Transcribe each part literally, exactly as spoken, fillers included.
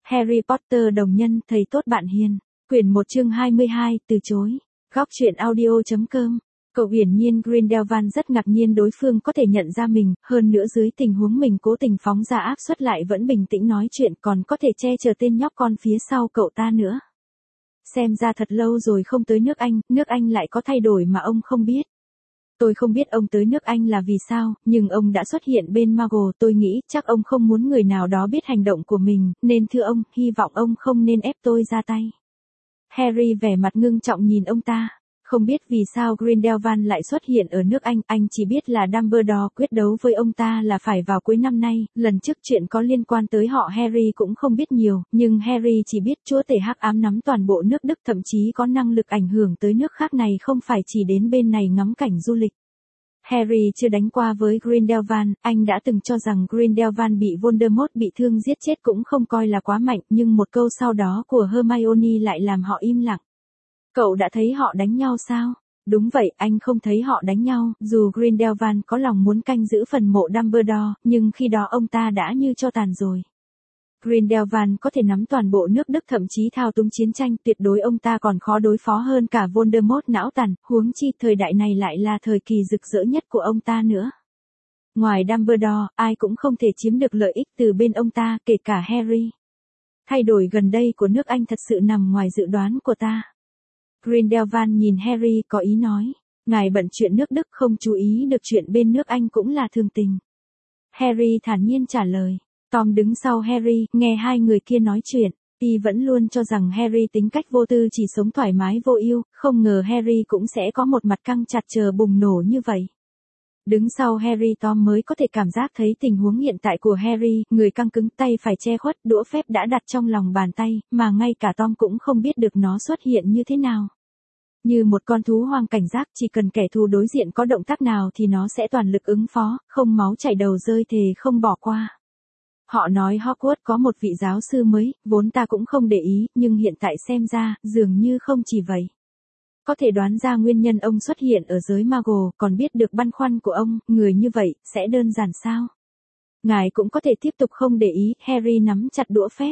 Harry Potter đồng nhân, thầy tốt bạn hiền. Quyển một chương hai mươi hai, từ chối. Góc truyện audio.com. Cậu hiển nhiên Grindelwald rất ngạc nhiên đối phương có thể nhận ra mình, hơn nữa dưới tình huống mình cố tình phóng ra áp suất lại vẫn bình tĩnh nói chuyện còn có thể che chở tên nhóc con phía sau cậu ta nữa. Xem ra thật lâu rồi không tới nước Anh, nước Anh lại có thay đổi mà ông không biết. Tôi không biết ông tới nước Anh là vì sao, nhưng ông đã xuất hiện bên Muggle, tôi nghĩ chắc ông không muốn người nào đó biết hành động của mình, nên thưa ông, hy vọng ông không nên ép tôi ra tay. Harry vẻ mặt ngưng trọng nhìn ông ta. Không biết vì sao Grindelwald lại xuất hiện ở nước Anh, anh chỉ biết là Dumbledore quyết đấu với ông ta là phải vào cuối năm nay, lần trước chuyện có liên quan tới họ Harry cũng không biết nhiều, nhưng Harry chỉ biết chúa tể hắc ám nắm toàn bộ nước Đức thậm chí có năng lực ảnh hưởng tới nước khác này không phải chỉ đến bên này ngắm cảnh du lịch. Harry chưa đánh qua với Grindelwald, anh đã từng cho rằng Grindelwald bị Voldemort bị thương giết chết cũng không coi là quá mạnh, nhưng một câu sau đó của Hermione lại làm họ im lặng. Cậu đã thấy họ đánh nhau sao? Đúng vậy, anh không thấy họ đánh nhau, dù Grindelwald có lòng muốn canh giữ phần mộ Dumbledore, nhưng khi đó ông ta đã như tro tàn rồi. Grindelwald có thể nắm toàn bộ nước Đức thậm chí thao túng chiến tranh, tuyệt đối ông ta còn khó đối phó hơn cả Voldemort não tàn, huống chi thời đại này lại là thời kỳ rực rỡ nhất của ông ta nữa. Ngoài Dumbledore, ai cũng không thể chiếm được lợi ích từ bên ông ta, kể cả Harry. Thay đổi gần đây của nước Anh thật sự nằm ngoài dự đoán của ta. Grindelwald nhìn Harry có ý nói, ngài bận chuyện nước Đức không chú ý được chuyện bên nước Anh cũng là thường tình. Harry thản nhiên trả lời. Tom đứng sau Harry, nghe hai người kia nói chuyện, y vẫn luôn cho rằng Harry tính cách vô tư chỉ sống thoải mái vô ưu, không ngờ Harry cũng sẽ có một mặt căng chặt chờ bùng nổ như vậy. Đứng sau Harry Tom mới có thể cảm giác thấy tình huống hiện tại của Harry, người căng cứng tay phải che khuất, đũa phép đã đặt trong lòng bàn tay, mà ngay cả Tom cũng không biết được nó xuất hiện như thế nào. Như một con thú hoang cảnh giác, chỉ cần kẻ thù đối diện có động tác nào thì nó sẽ toàn lực ứng phó, không máu chảy đầu rơi thề không bỏ qua. Họ nói Hogwarts có một vị giáo sư mới, vốn ta cũng không để ý, nhưng hiện tại xem ra, dường như không chỉ vậy. Có thể đoán ra nguyên nhân ông xuất hiện ở giới Muggle, còn biết được băn khoăn của ông, người như vậy, sẽ đơn giản sao? Ngài cũng có thể tiếp tục không để ý, Harry nắm chặt đũa phép.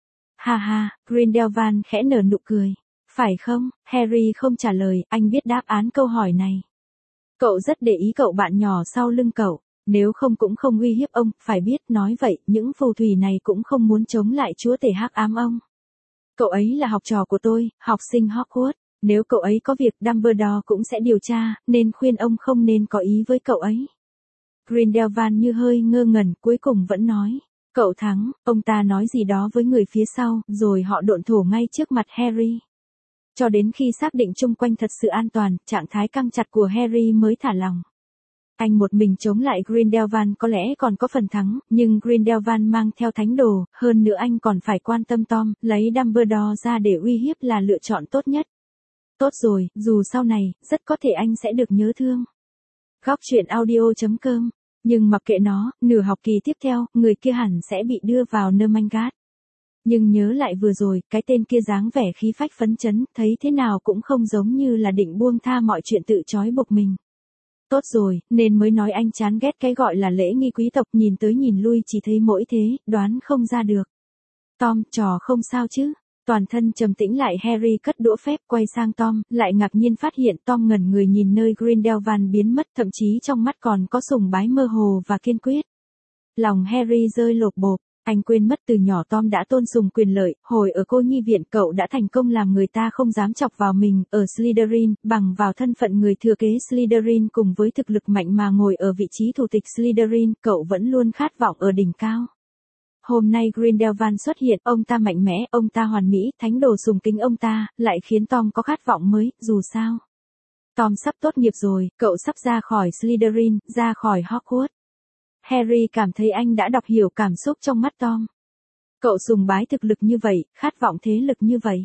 Ha ha, Grindelwald khẽ nở nụ cười. Phải không? Harry không trả lời, anh biết đáp án câu hỏi này. Cậu rất để ý cậu bạn nhỏ sau lưng cậu, nếu không cũng không uy hiếp ông, phải biết nói vậy, những phù thủy này cũng không muốn chống lại chúa tể hắc ám ông. Cậu ấy là học trò của tôi, học sinh Hogwarts. Nếu cậu ấy có việc Dumbledore cũng sẽ điều tra, nên khuyên ông không nên có ý với cậu ấy. Grindelwald như hơi ngơ ngẩn, cuối cùng vẫn nói. Cậu thắng, ông ta nói gì đó với người phía sau, rồi họ độn thổ ngay trước mặt Harry. Cho đến khi xác định chung quanh thật sự an toàn, trạng thái căng chặt của Harry mới thả lòng. Anh một mình chống lại Grindelwald có lẽ còn có phần thắng, nhưng Grindelwald mang theo thánh đồ, hơn nữa anh còn phải quan tâm Tom, lấy Dumbledore ra để uy hiếp là lựa chọn tốt nhất. Tốt rồi, dù sau này, rất có thể anh sẽ được nhớ thương. Góc truyện audio.com. Nhưng mặc kệ nó, nửa học kỳ tiếp theo, người kia hẳn sẽ bị đưa vào Nermangat. Nhưng nhớ lại vừa rồi, cái tên kia dáng vẻ khí phách phấn chấn, thấy thế nào cũng không giống như là định buông tha mọi chuyện tự trói buộc mình. Tốt rồi, nên mới nói anh chán ghét cái gọi là lễ nghi quý tộc, nhìn tới nhìn lui chỉ thấy mỗi thế, đoán không ra được. Tom, trò không sao chứ? Toàn thân trầm tĩnh lại Harry cất đũa phép quay sang Tom, lại ngạc nhiên phát hiện Tom ngẩn người nhìn nơi Grindelwald biến mất, thậm chí trong mắt còn có sùng bái mơ hồ và kiên quyết. Lòng Harry rơi lột bột, anh quên mất từ nhỏ Tom đã tôn sùng quyền lợi, hồi ở cô nhi viện cậu đã thành công làm người ta không dám chọc vào mình, ở Slytherin, bằng vào thân phận người thừa kế Slytherin cùng với thực lực mạnh mà ngồi ở vị trí thủ tịch Slytherin, cậu vẫn luôn khát vọng ở đỉnh cao. Hôm nay Grindelwald xuất hiện, ông ta mạnh mẽ, ông ta hoàn mỹ, thánh đồ sùng kính ông ta, lại khiến Tom có khát vọng mới, dù sao. Tom sắp tốt nghiệp rồi, cậu sắp ra khỏi Slytherin, ra khỏi Hogwarts. Harry cảm thấy anh đã đọc hiểu cảm xúc trong mắt Tom. Cậu sùng bái thực lực như vậy, khát vọng thế lực như vậy.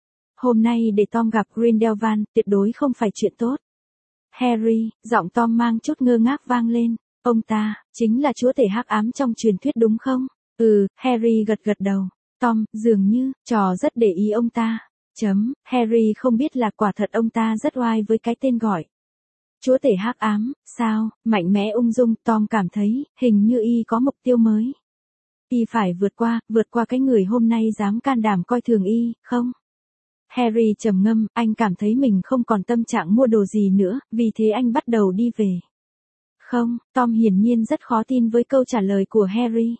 Hôm nay để Tom gặp Grindelwald, tuyệt đối không phải chuyện tốt. Harry, giọng Tom mang chút ngơ ngác vang lên, ông ta, chính là chúa tể hắc ám trong truyền thuyết đúng không? Ừ, Harry gật gật đầu. Tom, dường như, trò rất để ý ông ta. Chấm, Harry không biết là quả thật ông ta rất oai với cái tên gọi. Chúa tể hắc ám, sao, mạnh mẽ ung dung, Tom cảm thấy, hình như y có mục tiêu mới. Y phải vượt qua, vượt qua cái người hôm nay dám can đảm coi thường y, không? Harry trầm ngâm, anh cảm thấy mình không còn tâm trạng mua đồ gì nữa, vì thế anh bắt đầu đi về. Không, Tom hiển nhiên rất khó tin với câu trả lời của Harry.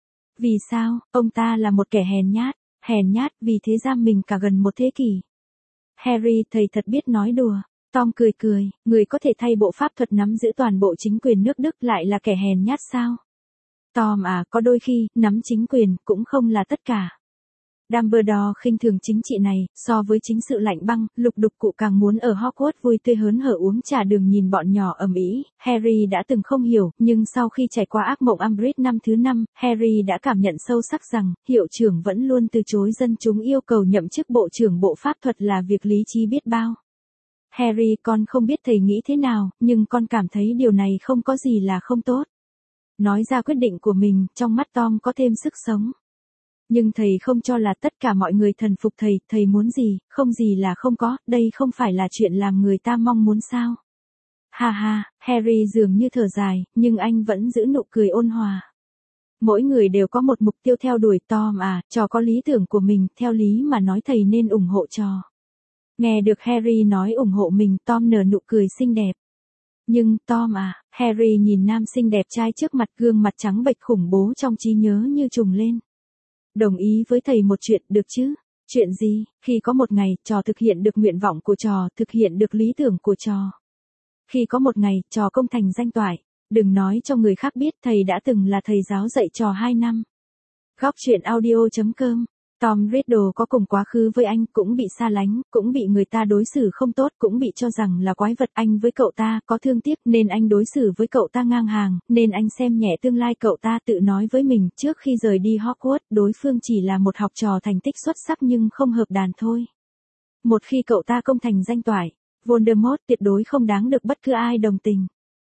Vì sao, ông ta là một kẻ hèn nhát, hèn nhát vì thế giam mình cả gần một thế kỷ. Harry thầy thật biết nói đùa. Tom cười cười, người có thể thay bộ pháp thuật nắm giữ toàn bộ chính quyền nước Đức lại là kẻ hèn nhát sao? Tom à, có đôi khi, nắm chính quyền cũng không là tất cả. Dumbledore khinh thường chính trị này, so với chính sự lạnh băng, Lục Đục Cụ càng muốn ở Hogwarts vui tươi hớn hở uống trà đường nhìn bọn nhỏ ầm ĩ. Harry đã từng không hiểu, nhưng sau khi trải qua ác mộng Umbridge năm thứ năm, Harry đã cảm nhận sâu sắc rằng, hiệu trưởng vẫn luôn từ chối dân chúng yêu cầu nhậm chức bộ trưởng bộ pháp thuật là việc lý trí biết bao. Harry, con không biết thầy nghĩ thế nào, nhưng con cảm thấy điều này không có gì là không tốt. Nói ra quyết định của mình, trong mắt Tom có thêm sức sống. Nhưng thầy không cho là tất cả mọi người thần phục thầy, thầy muốn gì, không gì là không có, đây không phải là chuyện làm người ta mong muốn sao. Ha ha, Harry dường như thở dài, nhưng anh vẫn giữ nụ cười ôn hòa. Mỗi người đều có một mục tiêu theo đuổi. Tom à, trò có lý tưởng của mình, theo lý mà nói thầy nên ủng hộ trò. Nghe được Harry nói ủng hộ mình, Tom nở nụ cười xinh đẹp. Nhưng, Tom à, Harry nhìn nam sinh đẹp trai trước mặt, gương mặt trắng bệch khủng bố trong trí nhớ như trùng lên. Đồng ý với thầy một chuyện, được chứ? Chuyện gì? Khi có một ngày, trò thực hiện được nguyện vọng của trò, thực hiện được lý tưởng của trò. Khi có một ngày, trò công thành danh toại, đừng nói cho người khác biết thầy đã từng là thầy giáo dạy trò hai năm. Góc truyện audio chấm com. Tom Riddle có cùng quá khứ với anh, cũng bị xa lánh, cũng bị người ta đối xử không tốt, cũng bị cho rằng là quái vật. Anh với cậu ta có thương tiếc nên anh đối xử với cậu ta ngang hàng, nên anh xem nhẹ tương lai cậu ta. Tự nói với mình trước khi rời đi Hogwarts, đối phương chỉ là một học trò thành tích xuất sắc nhưng không hợp đàn thôi. Một khi cậu ta công thành danh toại, Voldemort tuyệt đối không đáng được bất cứ ai đồng tình.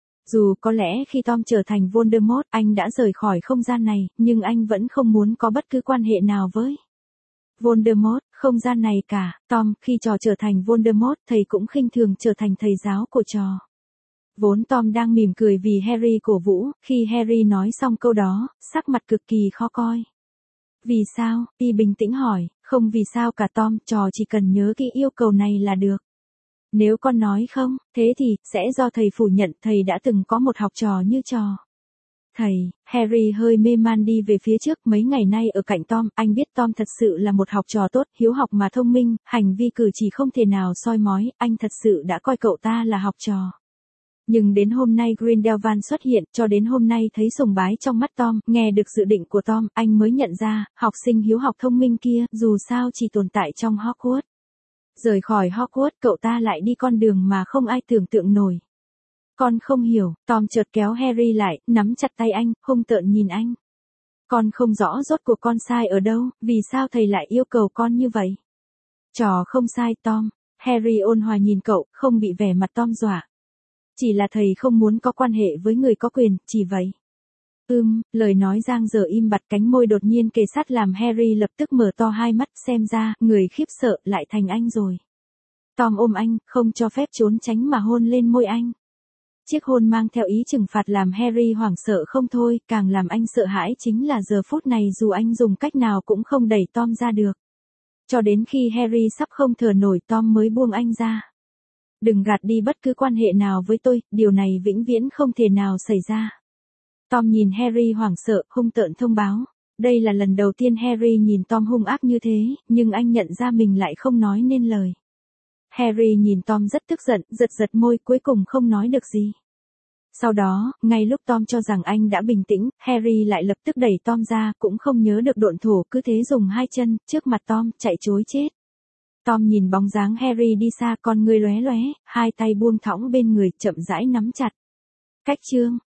Dù có lẽ khi Tom trở thành Voldemort, anh đã rời khỏi không gian này, nhưng anh vẫn không muốn có bất cứ quan hệ nào với Voldemort, không gian này cả. Tom, khi trò trở thành Voldemort, thầy cũng khinh thường trở thành thầy giáo của trò. Vốn Tom đang mỉm cười vì Harry cổ vũ, khi Harry nói xong câu đó, sắc mặt cực kỳ khó coi. Vì sao? Y bình tĩnh hỏi, không vì sao cả Tom, trò chỉ cần nhớ kỹ yêu cầu này là được. Nếu con nói không, thế thì, sẽ do thầy phủ nhận thầy đã từng có một học trò như trò. Thầy, Harry hơi mê man đi về phía trước. Mấy ngày nay ở cạnh Tom, anh biết Tom thật sự là một học trò tốt, hiếu học mà thông minh, hành vi cử chỉ không thể nào soi mói, anh thật sự đã coi cậu ta là học trò. Nhưng đến hôm nay Grindelwald xuất hiện, cho đến hôm nay thấy sùng bái trong mắt Tom, nghe được dự định của Tom, anh mới nhận ra, học sinh hiếu học thông minh kia, dù sao chỉ tồn tại trong Hogwarts. Rời khỏi Hogwarts, cậu ta lại đi con đường mà không ai tưởng tượng nổi. Con không hiểu. Tom chợt kéo Harry lại, nắm chặt tay anh, hung tợn nhìn anh. Con không rõ rốt cuộc con sai ở đâu, vì sao thầy lại yêu cầu con như vậy? Trò không sai Tom. Harry ôn hòa nhìn cậu, không bị vẻ mặt Tom dọa. Chỉ là thầy không muốn có quan hệ với người có quyền, chỉ vậy. Ừm, lời nói giang dở im bặt, cánh môi đột nhiên kề sát làm Harry lập tức mở to hai mắt, xem ra, người khiếp sợ lại thành anh rồi. Tom ôm anh, không cho phép trốn tránh mà hôn lên môi anh. Chiếc hôn mang theo ý trừng phạt làm Harry hoảng sợ không thôi, càng làm anh sợ hãi chính là giờ phút này dù anh dùng cách nào cũng không đẩy Tom ra được. Cho đến khi Harry sắp không thở nổi, Tom mới buông anh ra. Đừng gạt đi bất cứ quan hệ nào với tôi, điều này vĩnh viễn không thể nào xảy ra. Tom nhìn Harry hoảng sợ, hung tợn thông báo. Đây là lần đầu tiên Harry nhìn Tom hung ác như thế, nhưng anh nhận ra mình lại không nói nên lời. Harry nhìn Tom rất tức giận, giật giật môi, cuối cùng không nói được gì. Sau đó, ngay lúc Tom cho rằng anh đã bình tĩnh, Harry lại lập tức đẩy Tom ra, cũng không nhớ được độn thổ, cứ thế dùng hai chân, trước mặt Tom, chạy trối chết. Tom nhìn bóng dáng Harry đi xa, con ngươi lóe lóe, hai tay buông thõng bên người, chậm rãi nắm chặt. Cách chương